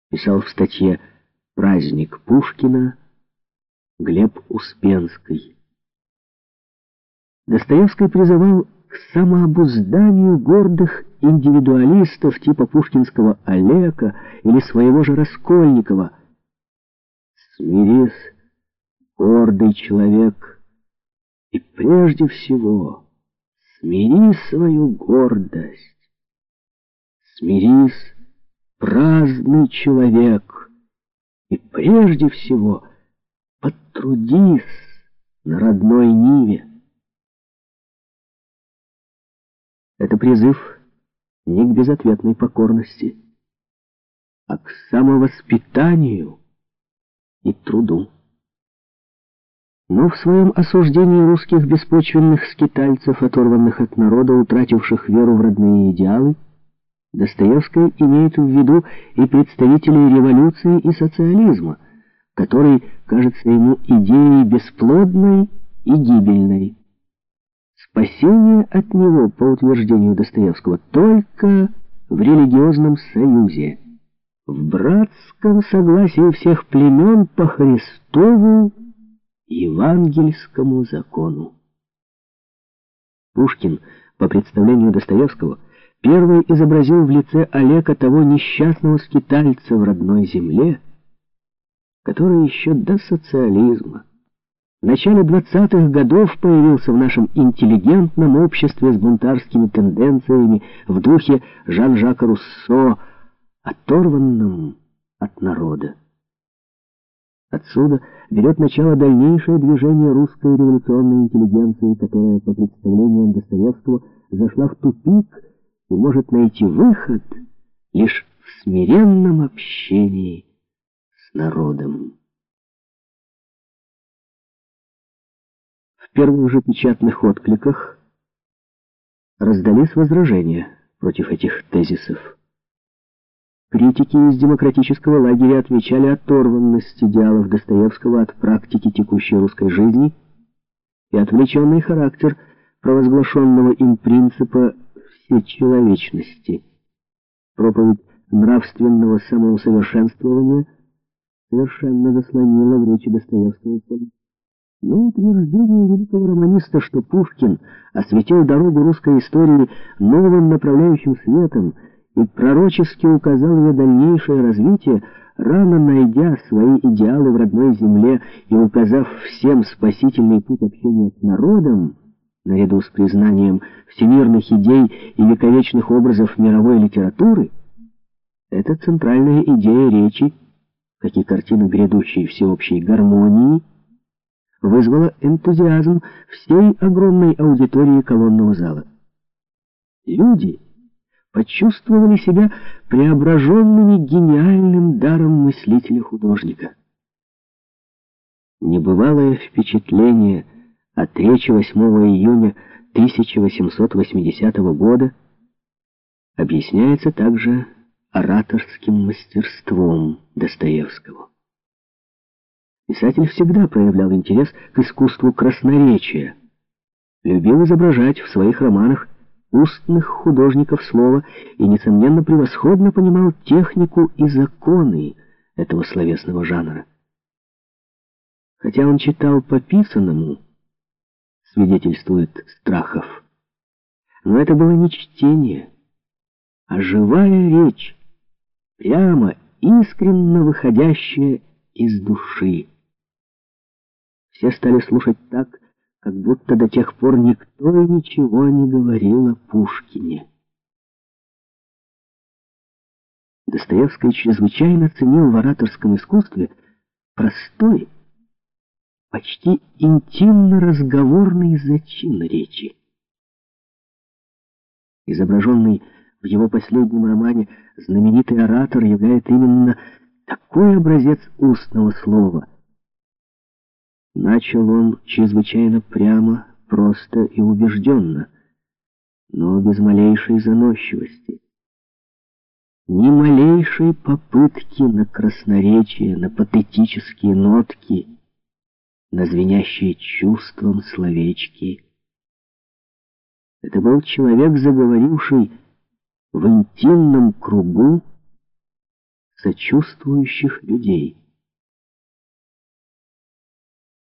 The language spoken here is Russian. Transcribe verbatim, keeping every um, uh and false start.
писал в статье «Праздник Пушкина» Глеб Успенский. Достоевский призывал к самообузданию гордых индивидуалистов типа пушкинского Олека или своего же Раскольникова. «Смирись, гордый человек, и прежде всего смири свою гордость. Смирись, праздный человек, и прежде всего потрудись на родной ниве». Это призыв не к безответной покорности, а к самовоспитанию и труду. Но в своем осуждении русских беспочвенных скитальцев, оторванных от народа, утративших веру в родные идеалы, Достоевский имеет в виду и представителей революции и социализма, который кажется ему идеей бесплодной и гибельной. Спасение от него, по утверждению Достоевского, только в религиозном союзе, в братском согласии всех племен по Христову евангельскому закону. Пушкин, по представлению Достоевского, первый изобразил в лице Олека того несчастного скитальца в родной земле, который еще до социализма, в начале двадцатых годов появился в нашем интеллигентном обществе с бунтарскими тенденциями в духе Жан-Жака Руссо, оторванном от народа. Отсюда берет начало дальнейшее движение русской революционной интеллигенции, которая, по представлениям Достоевского, зашла в тупик и может найти выход лишь в смиренном общении с народом. В первых же печатных откликах раздались возражения против этих тезисов. Критики из демократического лагеря отмечали оторванность идеалов Достоевского от практики текущей русской жизни и отвлеченный характер провозглашенного им принципа всечеловечности. Проповедь нравственного самоусовершенствования совершенно заслонила в речи Достоевского поле. Но утверждение великого романиста, что Пушкин осветил дорогу русской истории новым направляющим светом и пророчески указал ее дальнейшее развитие, рано найдя свои идеалы в родной земле и указав всем спасительный путь общения с народом, наряду с признанием всемирных идей и вековечных образов мировой литературы, эта центральная идея речи, как и картина грядущей всеобщей гармонии, вызвала энтузиазм всей огромной аудитории колонного зала. Люди почувствовали себя преображенными гениальным даром мыслителя-художника. Небывалое впечатление от речи восьмого июня тысяча восемьсот восьмидесятого года объясняется также ораторским мастерством Достоевского. Писатель всегда проявлял интерес к искусству красноречия, любил изображать в своих романах устных художников слова и, несомненно, превосходно понимал технику и законы этого словесного жанра. Хотя он читал по писанному, свидетельствует Страхов, но это было не чтение, а живая речь, прямо, искренно выходящая из души. Все стали слушать так, как будто до тех пор никто и ничего не говорил о Пушкине. Достоевский чрезвычайно ценил в ораторском искусстве простой, почти интимно-разговорный зачин речи. Изображенный в его последнем романе знаменитый оратор являет именно такой образец устного слова. Начал он чрезвычайно прямо, просто и убежденно, но без малейшей заносчивости. Ни малейшей попытки на красноречие, на патетические нотки, на звенящие чувством словечки. Это был человек, заговоривший в интимном кругу сочувствующих людей.